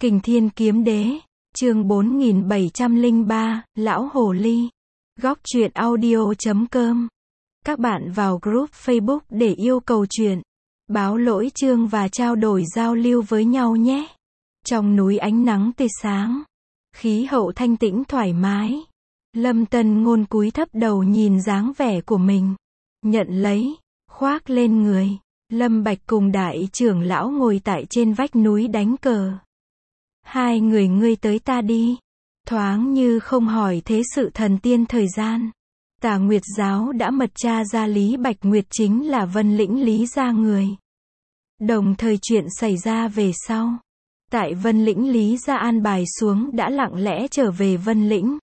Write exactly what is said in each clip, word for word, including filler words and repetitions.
Kình Thiên Kiếm Đế, chương bốn nghìn bảy trăm lẻ ba, Lão Hồ Ly. Góc truyện audio chấm com. Các bạn vào group Facebook để yêu cầu truyện, báo lỗi chương và trao đổi giao lưu với nhau nhé. Trong núi ánh nắng tươi sáng, khí hậu thanh tĩnh thoải mái. Lâm Tân Ngôn cúi thấp đầu nhìn dáng vẻ của mình, nhận lấy, khoác lên người. Lâm Bạch cùng đại trưởng lão ngồi tại trên vách núi đánh cờ. Hai người ngươi tới ta đi. Thoáng như không hỏi thế sự thần tiên thời gian. Tà Nguyệt giáo đã mật tra ra Lý Bạch Nguyệt chính là Vân Lĩnh Lý gia người. Đồng thời chuyện xảy ra về sau. Tại Vân Lĩnh Lý gia an bài xuống đã lặng lẽ trở về Vân Lĩnh.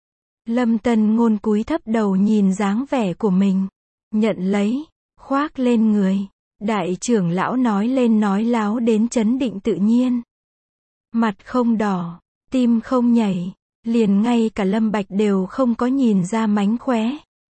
Lâm Tân Ngôn cúi thấp đầu nhìn dáng vẻ của mình, nhận lấy, khoác lên người. Đại trưởng lão nói lên nói láo đến chấn định tự nhiên. Mặt không đỏ, tim không nhảy, liền ngay cả Lâm Bạch đều không có nhìn ra mánh khóe.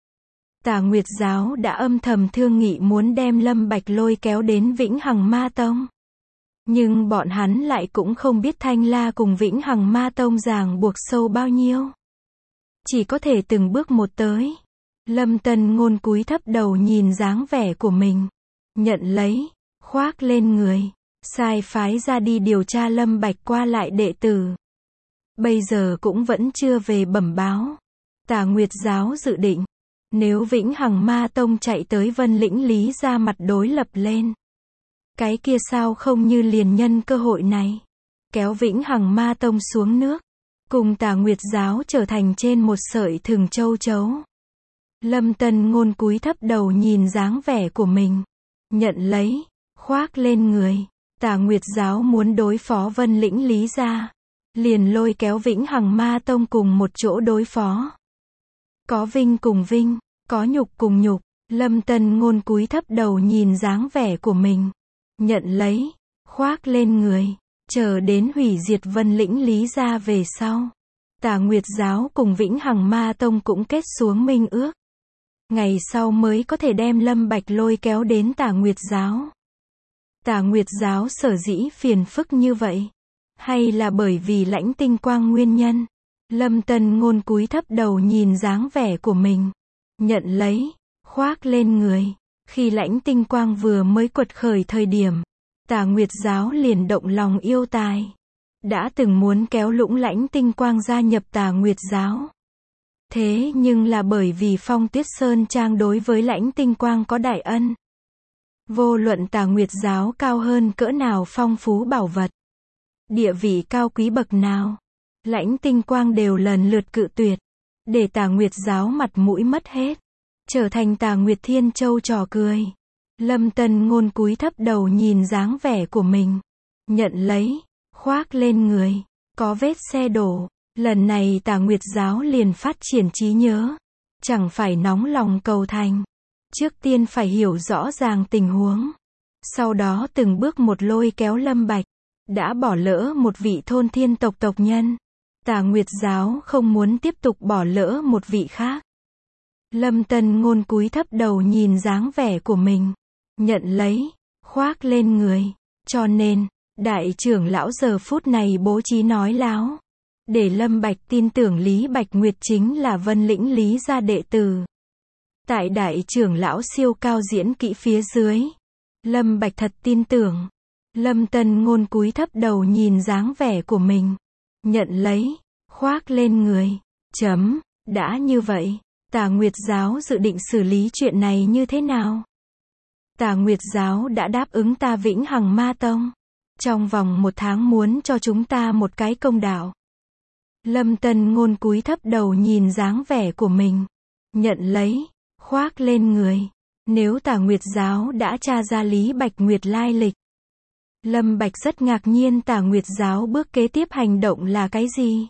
Tà Nguyệt giáo đã âm thầm thương nghị muốn đem Lâm Bạch lôi kéo đến Vĩnh Hằng Ma Tông. Nhưng bọn hắn lại cũng không biết Thanh La cùng Vĩnh Hằng Ma Tông ràng buộc sâu bao nhiêu. Chỉ có thể từng bước một tới. Lâm Tân Ngôn cúi thấp đầu nhìn dáng vẻ của mình, nhận lấy, khoác lên người. Sai phái ra đi điều tra Lâm Bạch qua lại đệ tử. Bây giờ cũng vẫn chưa về bẩm báo. Tà Nguyệt giáo dự định, nếu Vĩnh Hằng Ma Tông chạy tới Vân Lĩnh Lý ra mặt đối lập lên, cái kia sao không như liền nhân cơ hội này, kéo Vĩnh Hằng Ma Tông xuống nước, cùng Tà Nguyệt giáo trở thành trên một sợi thừng châu chấu. Lâm Tân Ngôn cúi thấp đầu nhìn dáng vẻ của mình, nhận lấy, khoác lên người. Tà Nguyệt giáo muốn đối phó Vân Lĩnh Lý gia, liền lôi kéo Vĩnh Hằng Ma Tông cùng một chỗ đối phó. Có vinh cùng vinh, có nhục cùng nhục. Lâm Tân Ngôn cúi thấp đầu nhìn dáng vẻ của mình, nhận lấy, khoác lên người. Chờ đến hủy diệt Vân Lĩnh Lý gia về sau, Tà Nguyệt giáo cùng Vĩnh Hằng Ma Tông cũng kết xuống minh ước. Ngày sau mới có thể đem Lâm Bạch lôi kéo đến Tà Nguyệt giáo. Tà Nguyệt giáo sở dĩ phiền phức như vậy, hay là bởi vì Lãnh Tinh Quang nguyên nhân? Lâm Tân Ngôn cúi thấp đầu nhìn dáng vẻ của mình, nhận lấy, khoác lên người. Khi Lãnh Tinh Quang vừa mới quật khởi thời điểm, Tà Nguyệt giáo liền động lòng yêu tài, đã từng muốn kéo lũng Lãnh Tinh Quang gia nhập Tà Nguyệt giáo. Thế nhưng là bởi vì Phong Tuyết Sơn Trang đối với Lãnh Tinh Quang có đại ân. Vô luận Tà Nguyệt giáo cao hơn cỡ nào phong phú bảo vật, địa vị cao quý bậc nào, Lãnh Tinh Quang đều lần lượt cự tuyệt, để Tà Nguyệt giáo mặt mũi mất hết, trở thành Tà Nguyệt Thiên Châu trò cười. Lâm Tân Ngôn cúi thấp đầu nhìn dáng vẻ của mình, nhận lấy, khoác lên người. Có vết xe đổ, lần này Tà Nguyệt giáo liền phát triển trí nhớ, chẳng phải nóng lòng cầu thành. Trước tiên phải hiểu rõ ràng tình huống, sau đó từng bước một lôi kéo Lâm Bạch. Đã bỏ lỡ một vị thôn thiên tộc tộc nhân, Tà Nguyệt giáo không muốn tiếp tục bỏ lỡ một vị khác. Lâm Tân Ngôn cúi thấp đầu nhìn dáng vẻ của mình, nhận lấy, khoác lên người. Cho nên, đại trưởng lão giờ phút này bố trí nói láo, để Lâm Bạch tin tưởng Lý Bạch Nguyệt chính là Vân Lĩnh Lý gia đệ tử. Tại đại trưởng lão siêu cao diễn kỹ phía dưới, Lâm Bạch thật tin tưởng. Lâm Tân Ngôn cúi thấp đầu nhìn dáng vẻ của mình, nhận lấy, khoác lên người. Chấm, đã như vậy, Tà Nguyệt giáo dự định xử lý chuyện này như thế nào? Tà Nguyệt giáo đã đáp ứng ta Vĩnh Hằng Ma Tông, trong vòng một tháng muốn cho chúng ta một cái công đạo. Lâm Tân Ngôn cúi thấp đầu nhìn dáng vẻ của mình, nhận lấy, khoác lên người. Nếu Tà Nguyệt giáo đã tra ra Lý Bạch Nguyệt lai lịch, Lâm Bạch rất ngạc nhiên Tà Nguyệt giáo bước kế tiếp hành động là cái gì?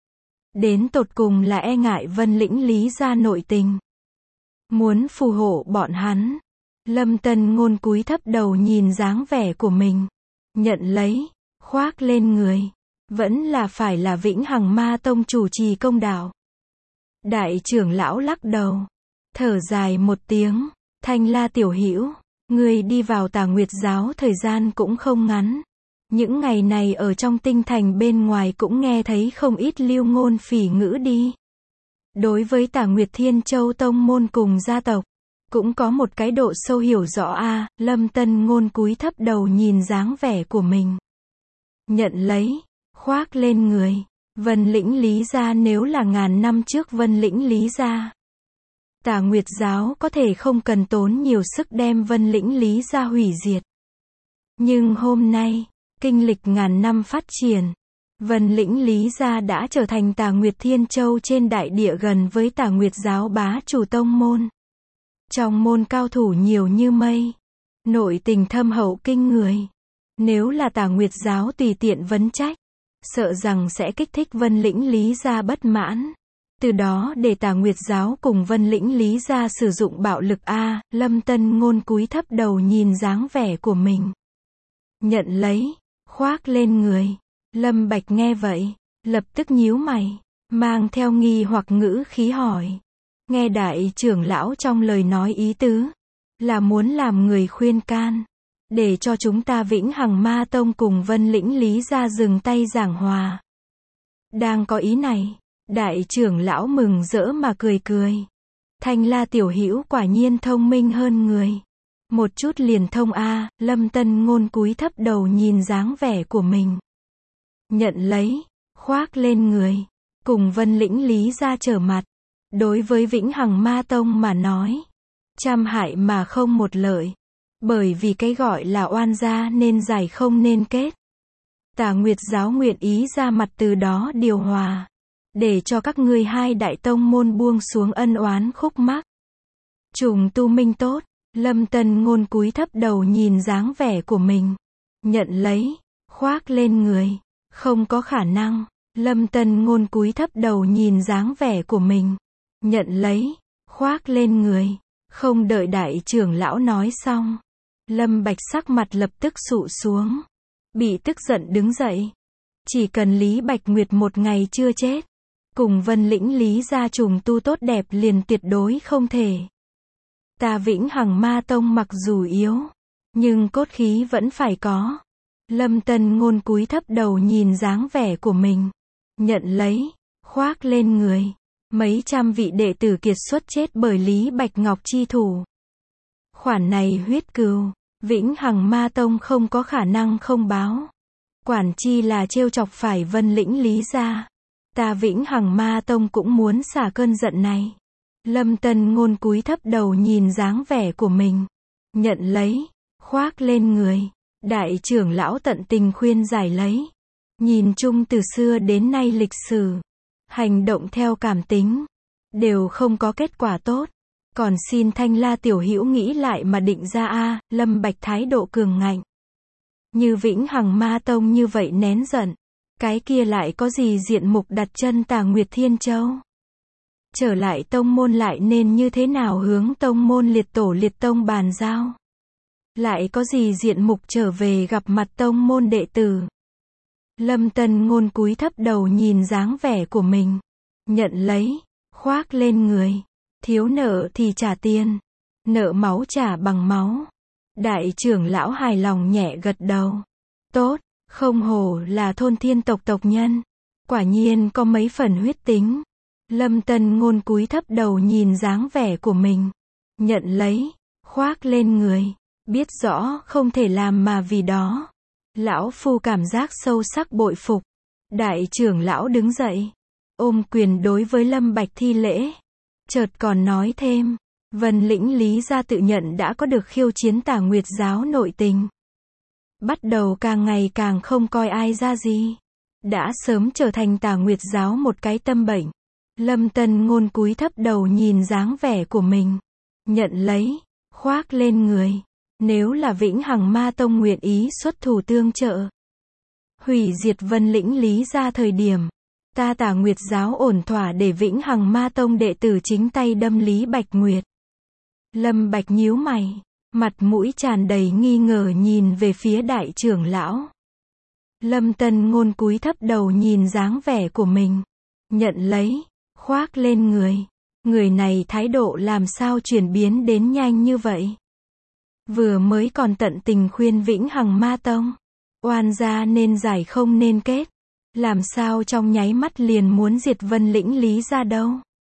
Đến tột cùng là e ngại Vân Lĩnh Lý gia nội tình, muốn phù hộ bọn hắn. Lâm Tân Ngôn cúi thấp đầu nhìn dáng vẻ của mình, nhận lấy, khoác lên người. Vẫn là phải là Vĩnh Hằng Ma Tông chủ trì công đạo. Đại trưởng lão lắc đầu, thở dài một tiếng. Thanh La tiểu hữu, ngươi đi vào Tà Nguyệt giáo thời gian cũng không ngắn, Những ngày này ở trong tinh thành bên ngoài cũng nghe thấy không ít lưu ngôn phỉ ngữ đi. Đối với Tả Nguyệt Thiên Châu tông môn cùng gia tộc, cũng có một cái độ sâu hiểu rõ a. À, Lâm Tân Ngôn cúi thấp đầu nhìn dáng vẻ của mình. Nhận lấy, khoác lên người. Vân Lĩnh Lý gia nếu là ngàn năm trước Vân Lĩnh Lý gia, Tả Nguyệt giáo có thể không cần tốn nhiều sức đem Vân Lĩnh Lý gia hủy diệt. Nhưng hôm nay, kinh lịch ngàn năm phát triển, Vân Lĩnh Lý gia đã trở thành Tả Nguyệt Thiên Châu trên đại địa gần với Tả Nguyệt giáo bá chủ tông môn. Trong môn cao thủ nhiều như mây, nội tình thâm hậu kinh người. Nếu là Tả Nguyệt giáo tùy tiện vấn trách, sợ rằng sẽ kích thích Vân Lĩnh Lý gia bất mãn. Từ đó để Tả Nguyệt giáo cùng Vân Lĩnh Lý gia sử dụng bạo lực a. À, Lâm Tân Ngôn cúi thấp đầu nhìn dáng vẻ của mình. Nhận lấy, khoác lên người. Lâm Bạch nghe vậy, lập tức nhíu mày, mang theo nghi hoặc ngữ khí hỏi. Nghe đại trưởng lão trong lời nói ý tứ, là muốn làm người khuyên can, để cho chúng ta Vĩnh Hằng Ma Tông cùng Vân Lĩnh Lý gia dừng tay giảng hòa. Đang có ý này, đại trưởng lão mừng rỡ mà cười cười. Thanh La tiểu hữu quả nhiên thông minh hơn người. Một chút liền thông a. À, Lâm Tân Ngôn cúi thấp đầu nhìn dáng vẻ của mình. Nhận lấy, khoác lên người, cùng Vân Lĩnh Lý gia trở mặt. Đối với Vĩnh Hằng Ma Tông mà nói, trăm hại mà không một lợi. Bởi vì cái gọi là oan gia nên giải không nên kết. Tả Nguyệt giáo nguyện ý ra mặt từ đó điều hòa, để cho các ngươi hai đại tông môn buông xuống ân oán khúc mắc. Trùng tu minh tốt. Lâm Tân Ngôn cúi thấp đầu nhìn dáng vẻ của mình. Nhận lấy, khoác lên người. Không có khả năng. Lâm Tân Ngôn cúi thấp đầu nhìn dáng vẻ của mình. Nhận lấy, khoác lên người. Không đợi đại trưởng lão nói xong, Lâm Bạch sắc mặt lập tức sụ xuống. Bị tức giận đứng dậy. Chỉ cần Lý Bạch Nguyệt một ngày chưa chết, cùng Vân Lĩnh Lý gia trùng tu tốt đẹp liền tuyệt đối không thể. Ta Vĩnh Hằng Ma Tông mặc dù yếu, nhưng cốt khí vẫn phải có. Lâm Tân Ngôn cúi thấp đầu nhìn dáng vẻ của mình. Nhận lấy, khoác lên người. Mấy trăm vị đệ tử kiệt xuất chết bởi Lý Bạch Ngọc chi thủ. Khoản này huyết cừu, Vĩnh Hằng Ma Tông không có khả năng không báo. Quản chi là trêu chọc phải Vân Lĩnh Lý gia. Ta Vĩnh Hằng Ma Tông cũng muốn xả cơn giận này. Lâm Tân Ngôn cúi thấp đầu nhìn dáng vẻ của mình. Nhận lấy, khoác lên người. Đại trưởng lão tận tình khuyên giải lấy. Nhìn chung từ xưa đến nay lịch sử, hành động theo cảm tính, đều không có kết quả tốt. Còn xin Thanh La tiểu hữu nghĩ lại mà định ra a. À, Lâm Bạch thái độ cường ngạnh. Như Vĩnh Hằng Ma Tông như vậy nén giận, cái kia lại có gì diện mục đặt chân Tả Nguyệt Thiên Châu. Trở lại tông môn lại nên như thế nào hướng tông môn liệt tổ liệt tông bàn giao. Lại có gì diện mục trở về gặp mặt tông môn đệ tử. Lâm Tân Ngôn cúi thấp đầu nhìn dáng vẻ của mình. Nhận lấy, khoác lên người. Thiếu nợ thì trả tiền. Nợ máu trả bằng máu. Đại trưởng lão hài lòng nhẹ gật đầu. Tốt, không hổ là thôn thiên tộc tộc nhân. Quả nhiên có mấy phần huyết tính. Lâm Tân Ngôn cúi thấp đầu nhìn dáng vẻ của mình. Nhận lấy, khoác lên người. Biết rõ không thể làm mà vì đó. Lão phu cảm giác sâu sắc bội phục. Đại trưởng lão đứng dậy, ôm quyền đối với Lâm Bạch thi lễ. Chợt còn nói thêm, Vân Lĩnh Lý gia tự nhận đã có được khiêu chiến Tả Nguyệt giáo nội tình. Bắt đầu càng ngày càng không coi ai ra gì. Đã sớm trở thành Tả Nguyệt giáo một cái tâm bệnh. Lâm Tân Ngôn cúi thấp đầu nhìn dáng vẻ của mình. Nhận lấy, khoác lên người. Nếu là Vĩnh Hằng Ma Tông nguyện ý xuất thủ tương trợ, hủy diệt Vân Lĩnh Lý gia thời điểm, ta Tả Nguyệt giáo ổn thỏa để Vĩnh Hằng Ma Tông đệ tử chính tay đâm Lý Bạch Nguyệt. Lâm Bạch nhíu mày, mặt mũi tràn đầy nghi ngờ nhìn về phía đại trưởng lão. Lâm Tân Ngôn cúi thấp đầu nhìn dáng vẻ của mình. Nhận lấy, khoác lên người. Người này thái độ làm sao chuyển biến đến nhanh như vậy? Vừa mới còn tận tình khuyên Vĩnh Hằng Ma Tông, Oan gia nên giải không nên kết. Làm sao trong nháy mắt liền muốn diệt Vân Lĩnh Lý gia đâu.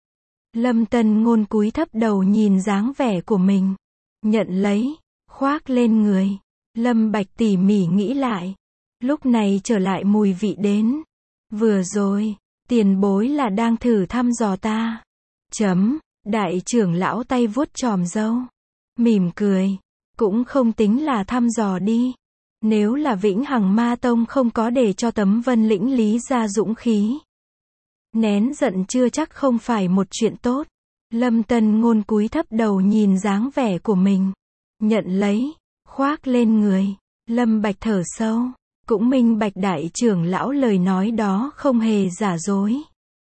Lâm Tân Ngôn cúi thấp đầu nhìn dáng vẻ của mình. Nhận lấy, khoác lên người. Lâm Bạch tỉ mỉ nghĩ lại. Lúc này trở lại mùi vị đến. Vừa rồi, tiền bối là đang thử thăm dò ta. Chấm, đại trưởng lão tay vuốt chòm râu. Mỉm cười. Cũng không tính là thăm dò đi. Nếu là Vĩnh Hằng Ma Tông không có để cho tấm Vân Lĩnh Lý gia dũng khí. Nén giận chưa chắc không phải một chuyện tốt. Lâm Tân Ngôn cúi thấp đầu nhìn dáng vẻ của mình. Nhận lấy, khoác lên người. Lâm Bạch thở sâu. Cũng minh bạch đại trưởng lão lời nói đó không hề giả dối.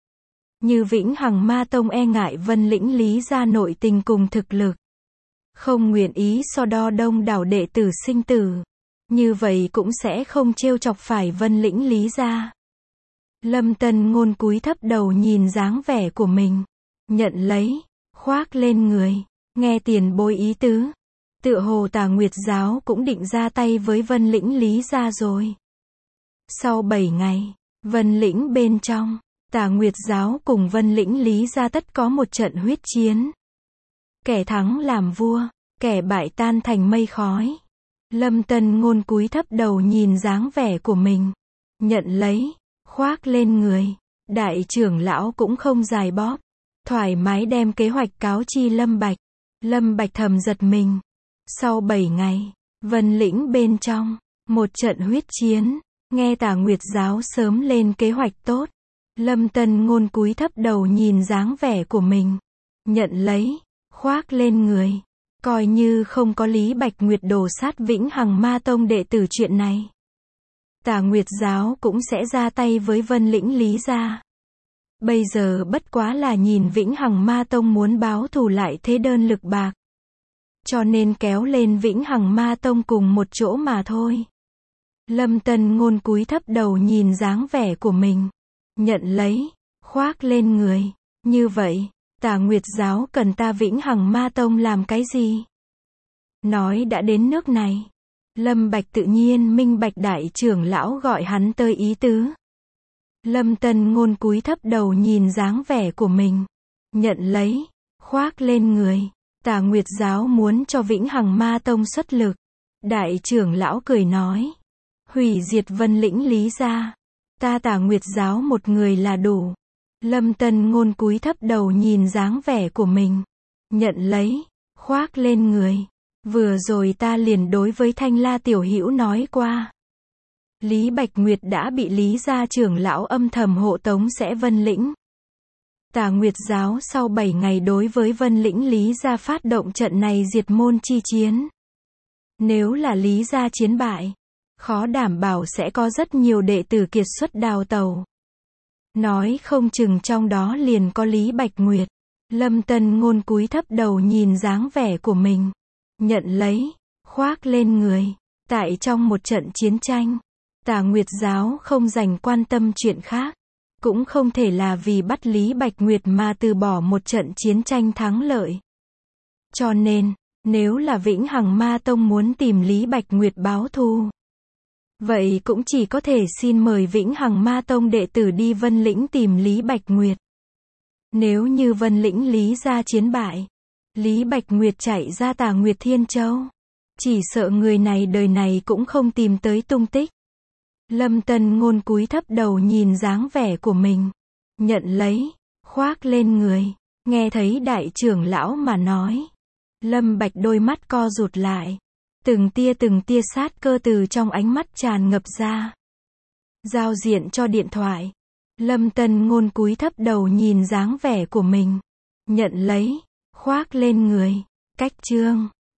Như Vĩnh Hằng Ma Tông e ngại Vân Lĩnh Lý gia nội tình cùng thực lực. Không nguyện ý so đo đông đảo đệ tử sinh tử. Như vậy cũng sẽ không trêu chọc phải Vân Lĩnh Lý gia. Lâm Tân Ngôn cúi thấp đầu nhìn dáng vẻ của mình. Nhận lấy, khoác lên người. Nghe tiền bối ý tứ. Tựa hồ Tà Nguyệt giáo cũng định ra tay với Vân Lĩnh Lý gia rồi. Sau bảy ngày, Vân Lĩnh bên trong, Tà Nguyệt giáo cùng Vân Lĩnh Lý gia tất có một trận huyết chiến. Kẻ thắng làm vua, kẻ bại tan thành mây khói. Lâm Tân Ngôn cúi thấp đầu nhìn dáng vẻ của mình. Nhận lấy, khoác lên người. Đại trưởng lão cũng không dài bóp. Thoải mái đem kế hoạch cáo chi Lâm Bạch. Lâm Bạch thầm giật mình. Sau bảy ngày, Vân Lĩnh bên trong, một trận huyết chiến. Nghe Tà Nguyệt giáo sớm lên kế hoạch tốt. Lâm Tân Ngôn cúi thấp đầu nhìn dáng vẻ của mình. Nhận lấy, khoác lên người. Coi như không có Lý Bạch Nguyệt đổ sát Vĩnh Hằng Ma Tông đệ tử chuyện này. Tà Nguyệt giáo cũng sẽ ra tay với Vân Lĩnh Lý gia. Bây giờ bất quá là nhìn Vĩnh Hằng Ma Tông muốn báo thù lại thế đơn lực bạc. Cho nên kéo lên Vĩnh Hằng Ma Tông cùng một chỗ mà thôi. Lâm Tân Ngôn cúi thấp đầu nhìn dáng vẻ của mình. Nhận lấy, khoác lên người. Như vậy, Tà Nguyệt giáo cần ta Vĩnh Hằng Ma Tông làm cái gì? Nói đã đến nước này. Lâm Bạch tự nhiên minh bạch đại trưởng lão gọi hắn tới ý tứ. Lâm Tân Ngôn cúi thấp đầu nhìn dáng vẻ của mình. Nhận lấy, khoác lên người. Tà Nguyệt giáo muốn cho Vĩnh Hằng Ma Tông xuất lực. Đại trưởng lão cười nói. Hủy diệt Vân Lĩnh Lý gia. Ta Tà Nguyệt giáo một người là đủ. Lâm Tân Ngôn cúi thấp đầu nhìn dáng vẻ của mình. Nhận lấy, khoác lên người. Vừa rồi ta liền đối với Thanh La tiểu hữu nói qua. Lý Bạch Nguyệt đã bị Lý gia trưởng lão âm thầm hộ tống sẽ Vân Lĩnh. Tà Nguyệt giáo sau bảy ngày đối với Vân Lĩnh Lý gia phát động trận này diệt môn chi chiến. Nếu là Lý gia chiến bại, khó đảm bảo sẽ có rất nhiều đệ tử kiệt xuất đào tẩu. Nói không chừng trong đó liền có Lý Bạch Nguyệt. Lâm Tân Ngôn cúi thấp đầu nhìn dáng vẻ của mình. Nhận lấy, khoác lên người. Tại trong một trận chiến tranh, Tà Nguyệt giáo không dành quan tâm chuyện khác. Cũng không thể là vì bắt Lý Bạch Nguyệt mà từ bỏ một trận chiến tranh thắng lợi. Cho nên, nếu là Vĩnh Hằng Ma Tông muốn tìm Lý Bạch Nguyệt báo thù, vậy cũng chỉ có thể xin mời Vĩnh Hằng Ma Tông đệ tử đi Vân Lĩnh tìm Lý Bạch Nguyệt. Nếu như Vân Lĩnh Lý gia chiến bại, Lý Bạch Nguyệt chạy ra Tà Nguyệt Thiên Châu, chỉ sợ người này đời này cũng không tìm tới tung tích. Lâm Tân Ngôn cúi thấp đầu nhìn dáng vẻ của mình. Nhận lấy, khoác lên người. Nghe thấy đại trưởng lão mà nói. Lâm Bạch đôi mắt co rụt lại. Từng tia từng tia sát cơ từ trong ánh mắt tràn ngập ra. Giao diện cho điện thoại. Lâm Tân Ngôn cúi thấp đầu nhìn dáng vẻ của mình. Nhận lấy, khoác lên người. Cách chương